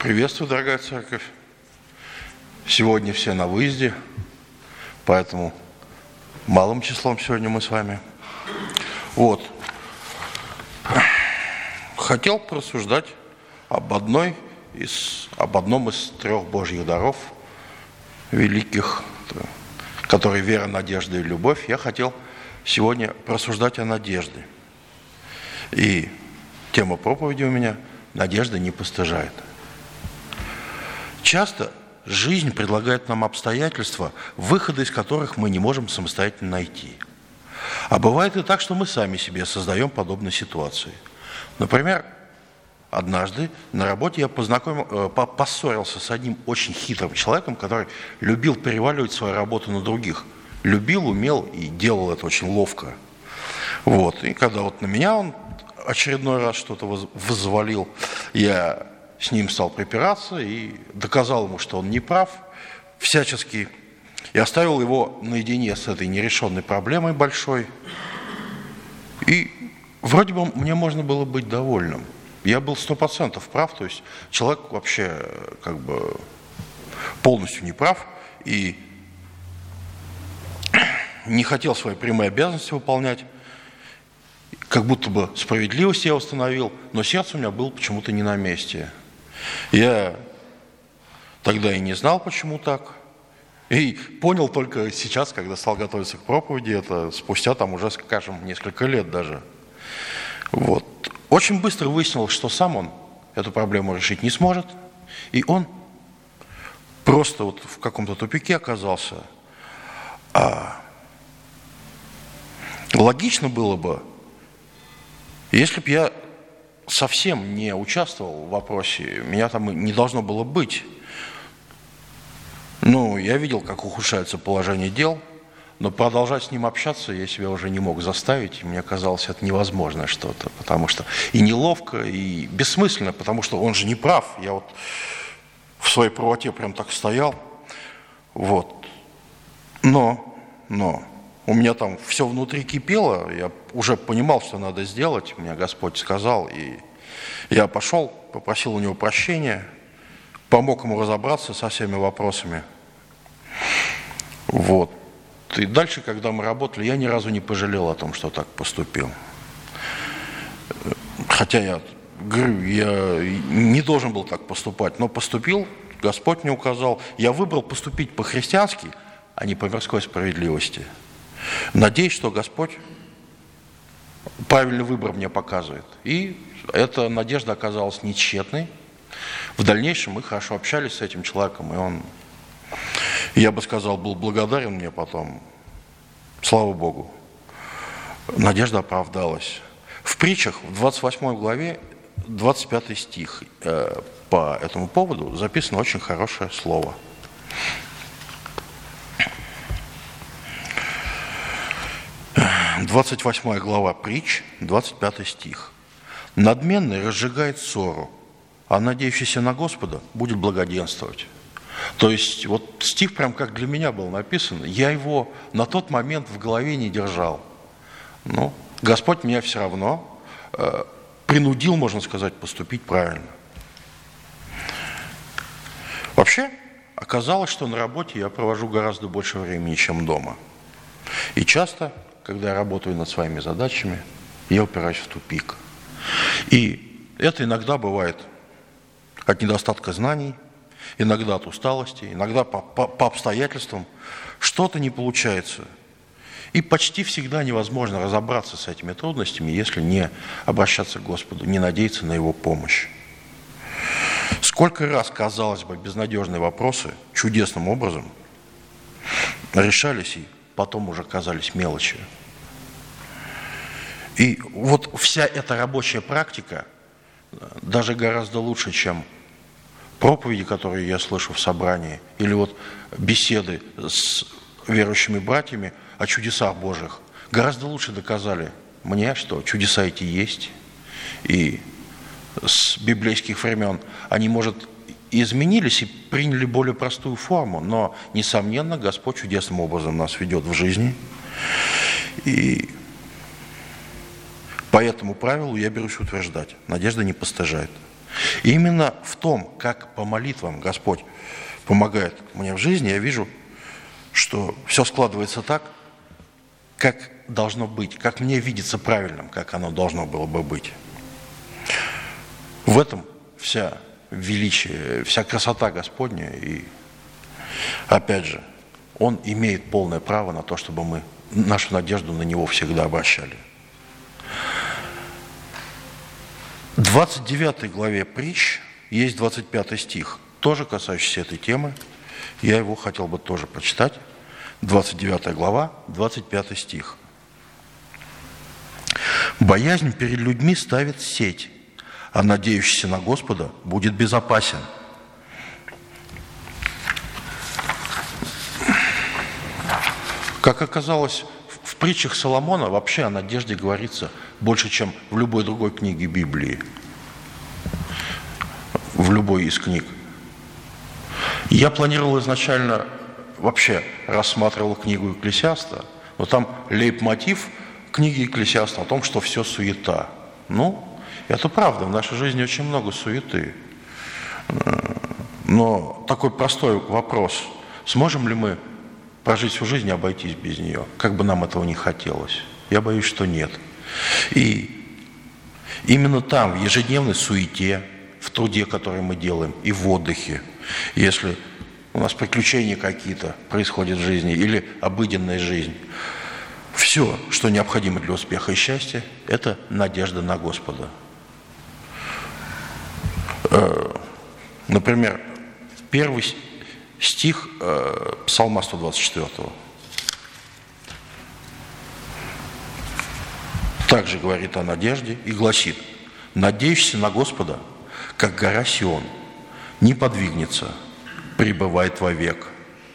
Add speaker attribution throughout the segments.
Speaker 1: Приветствую, дорогая церковь. Сегодня все на выезде, поэтому малым числом сегодня мы с вами. Хотел порассуждать об одном из трех Божьих даров великих, которые вера, надежда и любовь. Я хотел сегодня порассуждать о надежде. И тема проповеди у меня «Надежда не постыжает». Часто жизнь предлагает нам обстоятельства, выхода из которых мы не можем самостоятельно найти. А бывает и так, что мы сами себе создаем подобные ситуации. Например, однажды на работе я поссорился с одним очень хитрым человеком, который любил переваливать свою работу на других. Любил, умел и делал это очень ловко. И когда на меня он очередной раз что-то взвалил, я с ним стал припираться и доказал ему, что он не прав, всячески, и оставил его наедине с этой нерешенной проблемой большой. И вроде бы мне можно было быть довольным. Я был 100% прав, то есть человек вообще полностью не прав и не хотел свои прямые обязанности выполнять, как будто бы справедливость я установил, но сердце у меня было почему-то не на месте. Я тогда и не знал, почему так. И понял только сейчас, когда стал готовиться к проповеди, это спустя уже, скажем, несколько лет даже. Очень быстро выяснилось, что сам он эту проблему решить не сможет. И он просто в каком-то тупике оказался. Логично было бы, если бы я совсем не участвовал в вопросе, меня там не должно было быть. Я видел, как ухудшается положение дел, но продолжать с ним общаться я себя уже не мог заставить. Мне казалось, это невозможное что-то, потому что и неловко, и бессмысленно, потому что он же не прав. Я в своей правоте прям так стоял. Но у меня там все внутри кипело, я уже понимал, что надо сделать, мне Господь сказал, и я пошел, попросил у него прощения, помог ему разобраться со всеми вопросами. И дальше, когда мы работали, я ни разу не пожалел о том, что так поступил. Хотя я не должен был так поступать, но поступил, Господь мне указал. Я выбрал поступить по-христиански, а не по мирской справедливости. Надеюсь, что Господь правильный выбор мне показывает. И эта надежда оказалась не тщетной. В дальнейшем мы хорошо общались с этим человеком, и он, я бы сказал, был благодарен мне потом. Слава Богу. Надежда оправдалась. В притчах, в 28 главе, 25 стих, по этому поводу записано очень хорошее слово. 28 глава притч, 25 стих. «Надменный разжигает ссору, а надеющийся на Господа будет благоденствовать». То есть стих прям как для меня был написан, я его на тот момент в голове не держал. Но Господь меня все равно принудил, можно сказать, поступить правильно. Вообще, оказалось, что на работе я провожу гораздо больше времени, чем дома. И часто, когда я работаю над своими задачами, я упираюсь в тупик. И это иногда бывает от недостатка знаний, иногда от усталости, иногда по обстоятельствам. Что-то не получается. И почти всегда невозможно разобраться с этими трудностями, если не обращаться к Господу, не надеяться на Его помощь. Сколько раз, казалось бы, безнадежные вопросы чудесным образом решались и потом уже казались мелочью. И вся эта рабочая практика даже гораздо лучше, чем проповеди, которые я слышу в собрании, или беседы с верующими братьями о чудесах Божьих, гораздо лучше доказали мне, что чудеса эти есть. И с библейских времен они, может, изменились и приняли более простую форму, но, несомненно, Господь чудесным образом нас ведет в жизни. И по этому правилу я берусь утверждать: надежда не постыжает. И именно в том, как по молитвам Господь помогает мне в жизни, я вижу, что все складывается так, как должно быть, как мне видится правильным, как оно должно было бы быть. В этом вся величие, вся красота Господня. И опять же, Он имеет полное право на то, чтобы мы нашу надежду на Него всегда обращали. В 29 главе притч есть 25 стих, тоже касающийся этой темы. Я его хотел бы тоже прочитать. 29 глава, 25 стих. «Боязнь перед людьми ставит сеть, а надеющийся на Господа будет безопасен». Как оказалось, в притчах Соломона вообще о надежде говорится больше, чем в любой другой книге Библии, в любой из книг. Я планировал изначально, вообще рассматривал книгу Экклесиаста, но там лейтмотив книги Экклесиаста о том, что все суета. Ну, это правда, в нашей жизни очень много суеты. Но такой простой вопрос, сможем ли мы прожить всю жизнь и обойтись без нее, как бы нам этого не хотелось? Я боюсь, что нет. И именно там, в ежедневной суете, в труде, который мы делаем, и в отдыхе, если у нас приключения какие-то происходят в жизни или обыденная жизнь, все, что необходимо для успеха и счастья, это надежда на Господа. Например, первый стих Псалма 124. Также говорит о надежде и гласит: «Надеющийся на Господа, как гора Сион, не подвигнется, пребывает вовек».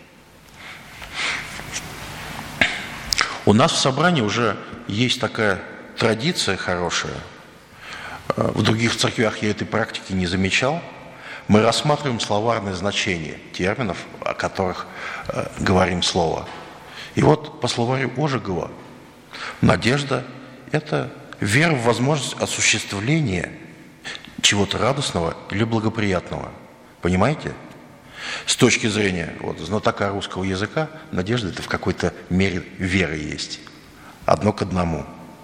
Speaker 1: У нас в собрании уже есть такая традиция хорошая. В других церквях я этой практики не замечал. Мы рассматриваем словарное значение терминов, о которых говорим слово. И вот по словарю Ожегова надежда – это вера в возможность осуществления чего-то радостного или благоприятного. Понимаете? С точки зрения знатока русского языка, надежда – это в какой-то мере вера есть. Одно к одному.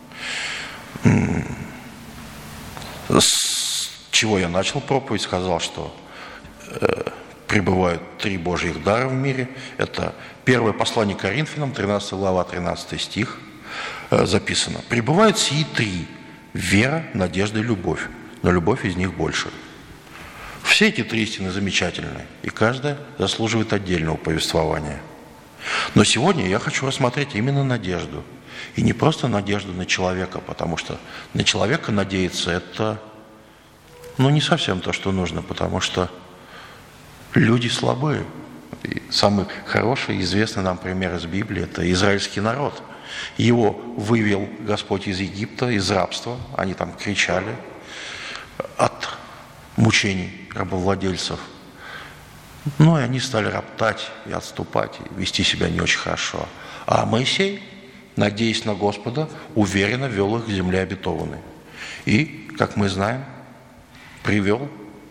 Speaker 1: С чего я начал проповедь, сказал, что пребывают 3 Божьих дара в мире. Это первое послание Коринфянам, 13 глава, 13 стих, записано. «Пребывают сии 3 – вера, надежда и любовь, но любовь из них больше». Все эти 3 истины замечательны, и каждая заслуживает отдельного повествования. Но сегодня я хочу рассмотреть именно надежду. И не просто надежду на человека, потому что на человека надеяться – это не совсем то, что нужно, потому что люди слабые. И самый хороший, известный нам пример из Библии – это израильский народ. Его вывел Господь из Египта, из рабства. Они там кричали от мучений рабовладельцев. И они стали роптать и отступать, и вести себя не очень хорошо. А Моисей, надеясь на Господа, уверенно вел их к земле обетованной. И, как мы знаем, привел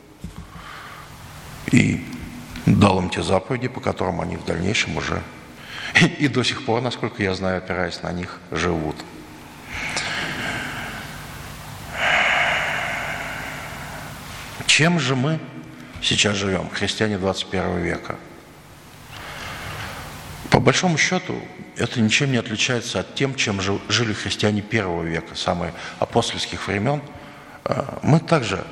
Speaker 1: и дал им те заповеди, по которым они в дальнейшем уже и до сих пор, насколько я знаю, опираясь на них, живут. Чем же мы сейчас живем, христиане 21 века? По большому счету, это ничем не отличается от тем, чем жили христиане первого века, самых апостольских времен. Мы также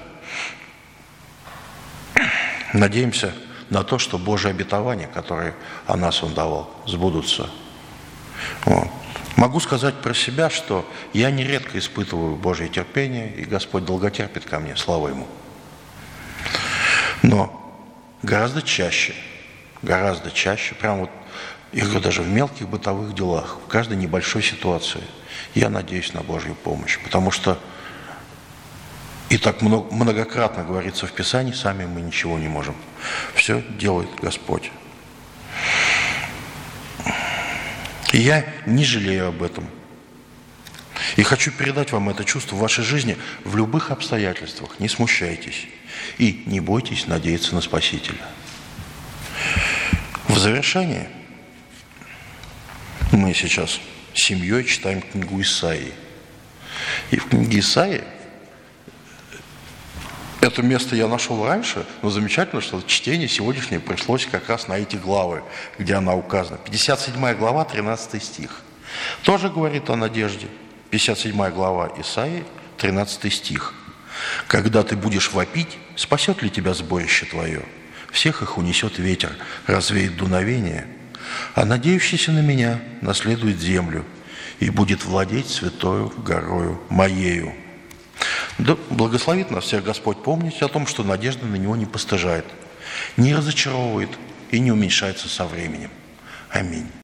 Speaker 1: надеемся на то, что Божьи обетования, которые о нас Он давал, сбудутся. Могу сказать про себя, что я нередко испытываю Божье терпение, и Господь долготерпит ко мне, слава Ему. Но гораздо чаще, прямо я говорю, даже в мелких бытовых делах, в каждой небольшой ситуации я надеюсь на Божью помощь, потому что и так многократно говорится в Писании, сами мы ничего не можем. Все делает Господь. И я не жалею об этом. И хочу передать вам это чувство в вашей жизни в любых обстоятельствах. Не смущайтесь и не бойтесь надеяться на Спасителя. В завершение мы сейчас с семьей читаем книгу Исаии. И в книге Исаии, это место я нашел раньше, но замечательно, что чтение сегодняшнее пришлось как раз на эти главы, где она указана. 57 глава, 13 стих. Тоже говорит о надежде. 57 глава Исаии, 13 стих. «Когда ты будешь вопить, спасет ли тебя сборище твое? Всех их унесет ветер, развеет дуновение, а надеющийся на меня наследует землю и будет владеть святою горою моею». Да благословит нас всех Господь помнить о том, что надежда на Него не постыжает, не разочаровывает и не уменьшается со временем. Аминь.